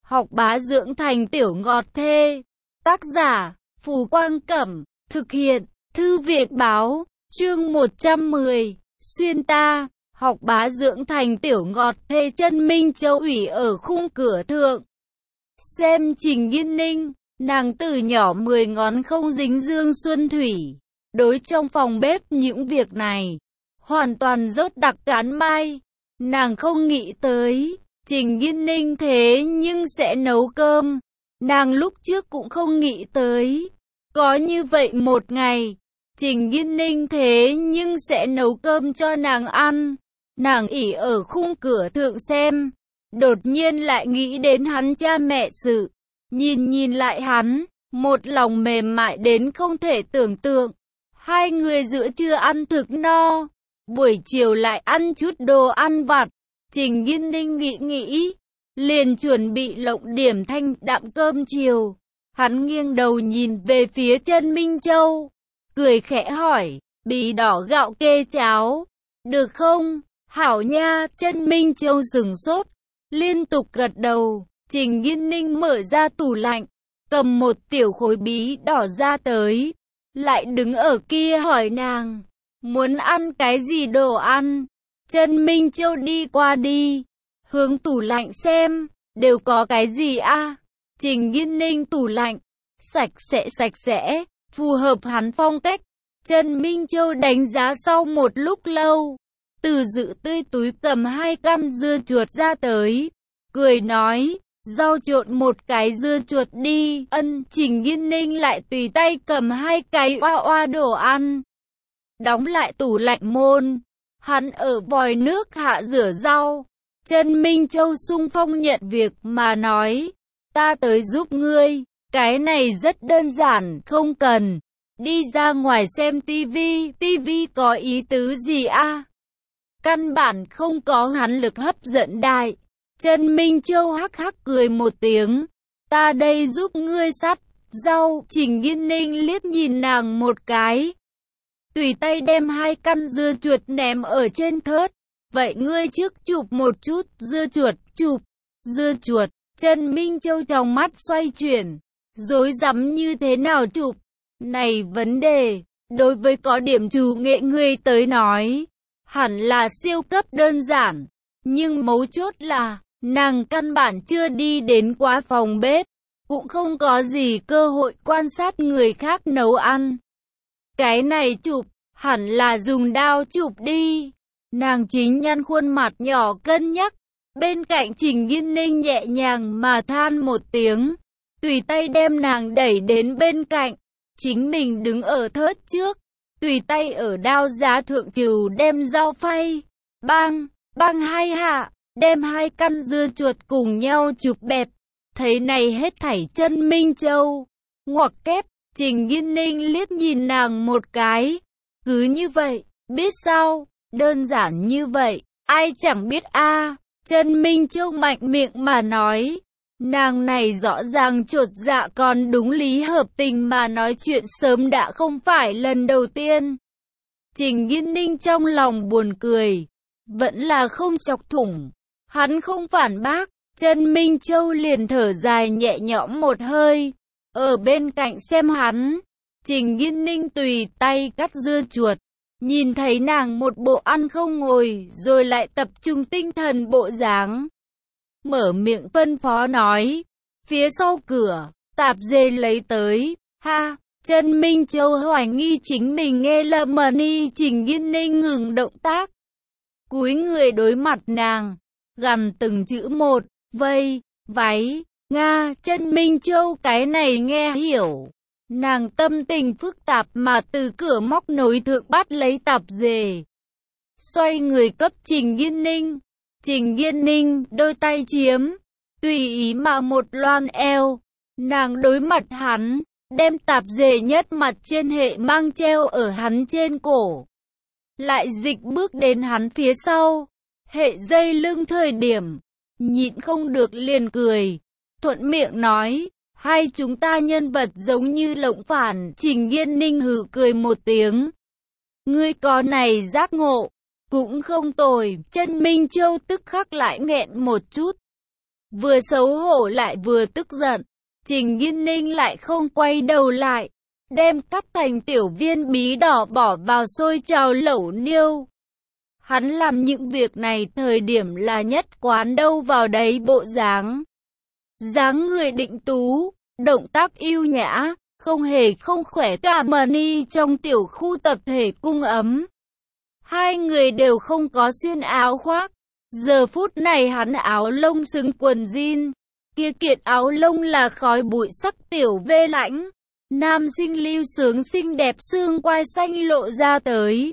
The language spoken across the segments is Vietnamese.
học bá dưỡng thành tiểu ngọt thê. Tác giả, Phù Quang Cẩm, thực hiện, Thư viện Báo, chương 110, xuyên ta, học bá dưỡng thành tiểu ngọt thê. Chân Minh Châu ủy ở khung cửa thượng. Xem Trình Nghiên Ninh, nàng từ nhỏ 10 ngón không dính dương xuân thủy. Đối trong phòng bếp những việc này, hoàn toàn rốt đặc cán mai. Nàng không nghĩ tới, Trình Nghiên Ninh thế nhưng sẽ nấu cơm. Nàng lúc trước cũng không nghĩ tới, có như vậy một ngày, Trình Nghiên Ninh thế nhưng sẽ nấu cơm cho nàng ăn. Nàng ỉ ở khung cửa thượng xem, đột nhiên lại nghĩ đến hắn cha mẹ sự. Nhìn lại hắn, một lòng mềm mại đến không thể tưởng tượng. Hai người giữa trưa ăn thực no, buổi chiều lại ăn chút đồ ăn vặt. Trình Nghiên Ninh nghĩ, liền chuẩn bị lộng điểm thanh đạm cơm chiều. Hắn nghiêng đầu nhìn về phía Chân Minh Châu, cười khẽ hỏi, bí đỏ gạo kê cháo, được không? Hảo nha. Chân Minh Châu sửng sốt, liên tục gật đầu. Trình Nghiên Ninh mở ra tủ lạnh, cầm một tiểu khối bí đỏ ra tới, lại đứng ở kia hỏi nàng, muốn ăn cái gì đồ ăn? Chân Minh Châu đi qua đi, hướng tủ lạnh xem, đều có cái gì a? Trình Nghiên Ninh tủ lạnh, sạch sẽ, phù hợp hắn phong cách. Chân Minh Châu đánh giá sau một lúc lâu, từ dự tươi túi cầm 2 căn dưa chuột ra tới, cười nói, rau trộn một cái dưa chuột đi. Ân. Trình Nghiên Ninh lại tùy tay cầm 2 cái oa đồ ăn, đóng lại tủ lạnh môn. Hắn ở vòi nước hạ rửa rau. Chân Minh Châu xung phong nhận việc mà nói, ta tới giúp ngươi, cái này rất đơn giản, không cần đi ra ngoài xem tivi có ý tứ gì a? Căn bản không có hắn lực hấp dẫn đại. Chân Minh Châu hắc hắc cười một tiếng, ta đây giúp ngươi sắt rau. Trình Nghiên Ninh liếc nhìn nàng một cái, tùy tay đem 2 căn dưa chuột ném ở trên thớt. Vậy ngươi trước chụp một chút dưa chuột. Chụp dưa chuột? Chân Minh Châu trong mắt xoay chuyển, rối rắm như thế nào chụp? Này vấn đề, đối với có điểm chủ nghệ người tới nói, hẳn là siêu cấp đơn giản. Nhưng mấu chốt là, nàng căn bản chưa đi đến quá phòng bếp, cũng không có gì cơ hội quan sát người khác nấu ăn. Cái này chụp, hẳn là dùng dao chụp đi. Nàng chính nhăn khuôn mặt nhỏ cân nhắc. Bên cạnh Trình Nghiên Ninh nhẹ nhàng mà than một tiếng, tùy tay đem nàng đẩy đến bên cạnh. Chính mình đứng ở thớt trước, tùy tay ở đao giá thượng trừ đem dao phay, bang 2 hạ, đem 2 căn dưa chuột cùng nhau chụp bẹp. Thấy này hết thảy Chân Minh Châu ngoặc kép. Trình Nghiên Ninh liếc nhìn nàng một cái, cứ như vậy, biết sao, đơn giản như vậy, ai chẳng biết a. Chân Minh Châu mạnh miệng mà nói, nàng này rõ ràng chột dạ còn đúng lý hợp tình mà nói chuyện sớm đã không phải lần đầu tiên. Trình Nghiên Ninh trong lòng buồn cười, vẫn là không chọc thủng. Hắn không phản bác, Chân Minh Châu liền thở dài nhẹ nhõm một hơi. Ở bên cạnh xem hắn, Trình Nghiên Ninh tùy tay cắt dưa chuột, nhìn thấy nàng một bộ ăn không ngồi rồi lại tập trung tinh thần bộ dáng, mở miệng phân phó nói, phía sau cửa, tạp dề lấy tới. Ha. Chân Minh Châu hoài nghi chính mình nghe lầm mà ni. Trình Nghiên Ninh ngừng động tác, cúi người đối mặt nàng, gằn từng chữ một, vây, váy, Nga. Chân Minh Châu cái này nghe hiểu. Nàng tâm tình phức tạp mà từ cửa móc nối thượng bắt lấy tạp dề, xoay người cấp Trình Nghiên Ninh. Trình Nghiên Ninh đôi tay chiếm, tùy ý mà một loan eo. Nàng đối mặt hắn, đem tạp dề nhất mặt trên hệ mang treo ở hắn trên cổ, lại dịch bước đến hắn phía sau, hệ dây lưng thời điểm, nhịn không được liền cười, thuận miệng nói, hai chúng ta nhân vật giống như lộng phản. Trình Nghiên Ninh hừ cười một tiếng, ngươi có này giác ngộ, cũng không tồi. Chân Minh Châu tức khắc lại nghẹn một chút, Vừa xấu hổ lại vừa tức giận, Trình Nghiên Ninh lại không quay đầu lại, đem cắt thành tiểu viên bí đỏ bỏ vào xôi chảo lẩu niêu. Hắn làm những việc này thời điểm là nhất quán đâu vào đấy bộ dáng. Dáng người định tú, động tác yêu nhã, không hề không khỏe cả mani trong tiểu khu tập thể cung ấm. Hai người đều không có xuyên áo khoác. Giờ phút này hắn áo lông xứng quần jean, kia kiện áo lông là khói bụi sắc tiểu vê lãnh. Nam sinh lưu sướng xinh đẹp xương quai xanh lộ ra tới.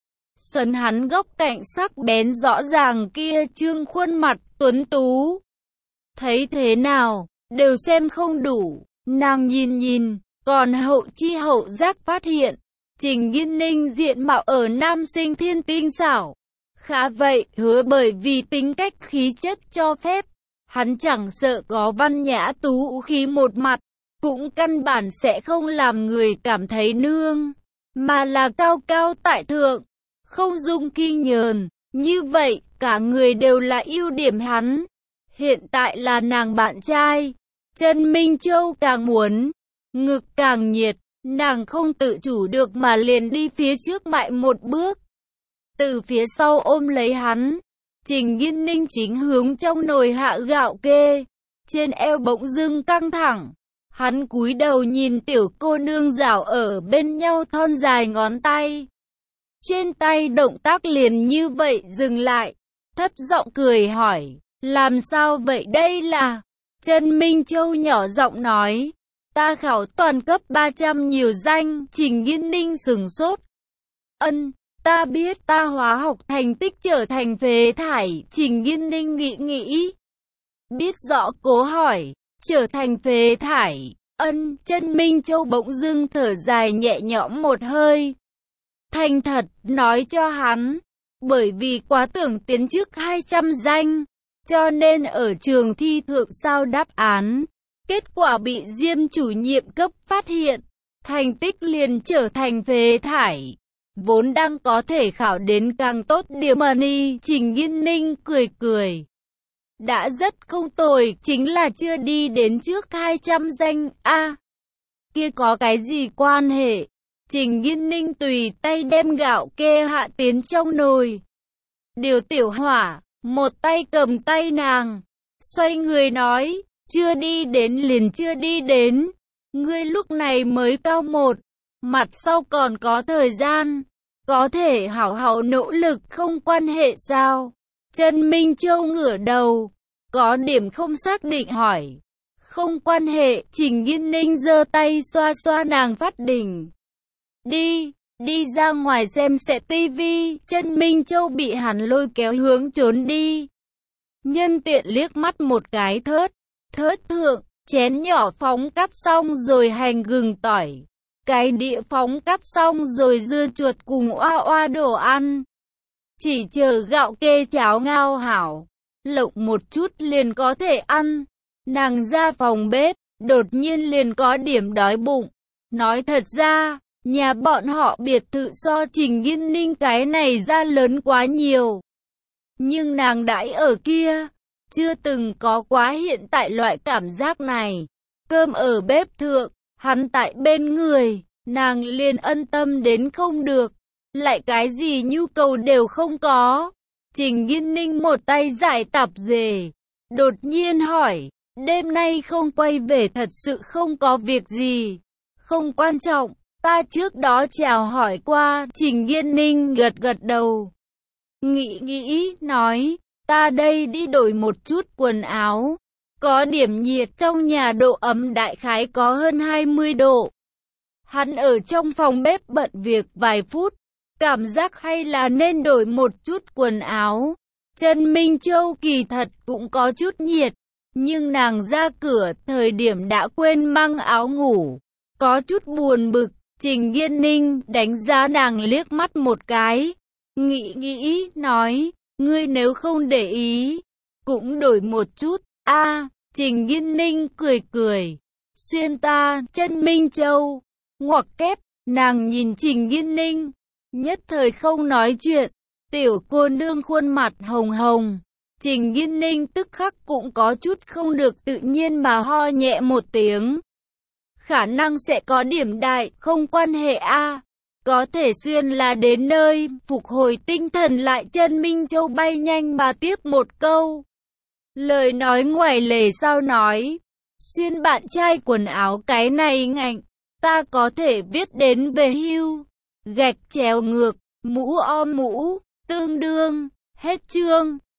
Sấn hắn góc cạnh sắc bén rõ ràng kia trương khuôn mặt tuấn tú. Thấy thế nào, đều xem không đủ, nàng nhìn, còn hậu chi hậu giác phát hiện. Trình Nghiên Ninh diện mạo ở nam sinh thiên tinh xảo. Khá vậy, hứa bởi vì tính cách khí chất cho phép. Hắn chẳng sợ có văn nhã tú khí một mặt, cũng căn bản sẽ không làm người cảm thấy nương, mà là cao cao tại thượng, không dung kinh nhờn. Như vậy, cả người đều là ưu điểm hắn. Hiện tại là nàng bạn trai, Trần Minh Châu càng muốn, ngực càng nhiệt, nàng không tự chủ được mà liền đi phía trước mại một bước. Từ phía sau ôm lấy hắn, Trình Nghiên Ninh chính hướng trong nồi hạ gạo kê, trên eo bỗng dưng căng thẳng. Hắn cúi đầu nhìn tiểu cô nương rảo ở bên nhau thon dài ngón tay. Trên tay động tác liền như vậy dừng lại, thấp giọng cười hỏi, làm sao vậy đây là? Trần Minh Châu nhỏ giọng nói, ta khảo toàn cấp 300 nhiều danh. Trình Nghiên Ninh sửng sốt. Ân, ta biết ta hóa học thành tích trở thành phế thải. Trình Nghiên Ninh nghĩ. Biết rõ cố hỏi, trở thành phế thải. Ân, Trần Minh Châu bỗng dưng thở dài nhẹ nhõm một hơi. Thành thật nói cho hắn, bởi vì quá tưởng tiến trước 200 danh, cho nên ở trường thi thượng sao đáp án. Kết quả bị Diêm chủ nhiệm cấp phát hiện, thành tích liền trở thành phế thải. Vốn đang có thể khảo đến càng tốt điểm mani. Trình Nghiên Ninh cười. Đã rất không tồi, chính là chưa đi đến trước 200 danh. Kia có cái gì quan hệ? Trình Nghiên Ninh tùy tay đem gạo kê hạ tiến trong nồi. Điều tiểu hỏa, một tay cầm tay nàng, xoay người nói, chưa đi đến liền chưa đi đến. Ngươi lúc này mới cao 1, mặt sau còn có thời gian, có thể hảo hảo nỗ lực không quan hệ sao? Trần Minh Châu ngửa đầu, có điểm không xác định hỏi. Không quan hệ. Trình Nghiên Ninh giơ tay xoa xoa nàng phát đỉnh. Đi ra ngoài xem sẽ tivi. Trần Minh Châu bị hắn lôi kéo hướng trốn đi. Nhân tiện liếc mắt một cái thớt thượng, chén nhỏ phóng cắp xong rồi hành gừng tỏi. Cái đĩa phóng cắp xong rồi dưa chuột cùng oa đồ ăn. Chỉ chờ gạo kê cháo ngao hảo, lộng một chút liền có thể ăn. Nàng ra phòng bếp, đột nhiên liền có điểm đói bụng. Nói thật ra, nhà bọn họ biệt thự so Trình Nghiên Ninh cái này ra lớn quá nhiều. Nhưng nàng đãi ở kia, chưa từng có quá hiện tại loại cảm giác này. Cơm ở bếp thượng, hắn tại bên người, nàng liền ân tâm đến không được. Lại cái gì nhu cầu đều không có. Trình Nghiên Ninh một tay giải tạp dề, đột nhiên hỏi, đêm nay không quay về thật sự không có việc gì? Không quan trọng, ta trước đó chào hỏi qua. Trình Nghiên Ninh gật đầu. Nghĩ, nói, ta đây đi đổi một chút quần áo. Có điểm nhiệt, trong nhà độ ấm đại khái có hơn 20 độ. Hắn ở trong phòng bếp bận việc vài phút, cảm giác hay là nên đổi một chút quần áo. Trần Minh Châu kỳ thật cũng có chút nhiệt, nhưng nàng ra cửa thời điểm đã quên mang áo ngủ, có chút buồn bực. Trình Nghiên Ninh đánh giá nàng liếc mắt một cái, nghĩ, nói, ngươi nếu không để ý, cũng đổi một chút. Trình Nghiên Ninh cười, xuyên ta. Trần Minh Châu ngoặc kép, nàng nhìn Trình Nghiên Ninh, nhất thời không nói chuyện. Tiểu cô nương khuôn mặt hồng hồng, Trình Nghiên Ninh tức khắc cũng có chút không được tự nhiên mà ho nhẹ một tiếng. Khả năng sẽ có điểm đại, không quan hệ a. Có thể Xuyên là đến nơi, phục hồi tinh thần lại chân Minh Châu bay nhanh mà tiếp một câu. Lời nói ngoài lề sau nói, Xuyên bạn trai quần áo cái này ngạnh, ta có thể viết đến về hưu, gạch chéo ngược, mũ om mũ, tương đương, hết chương.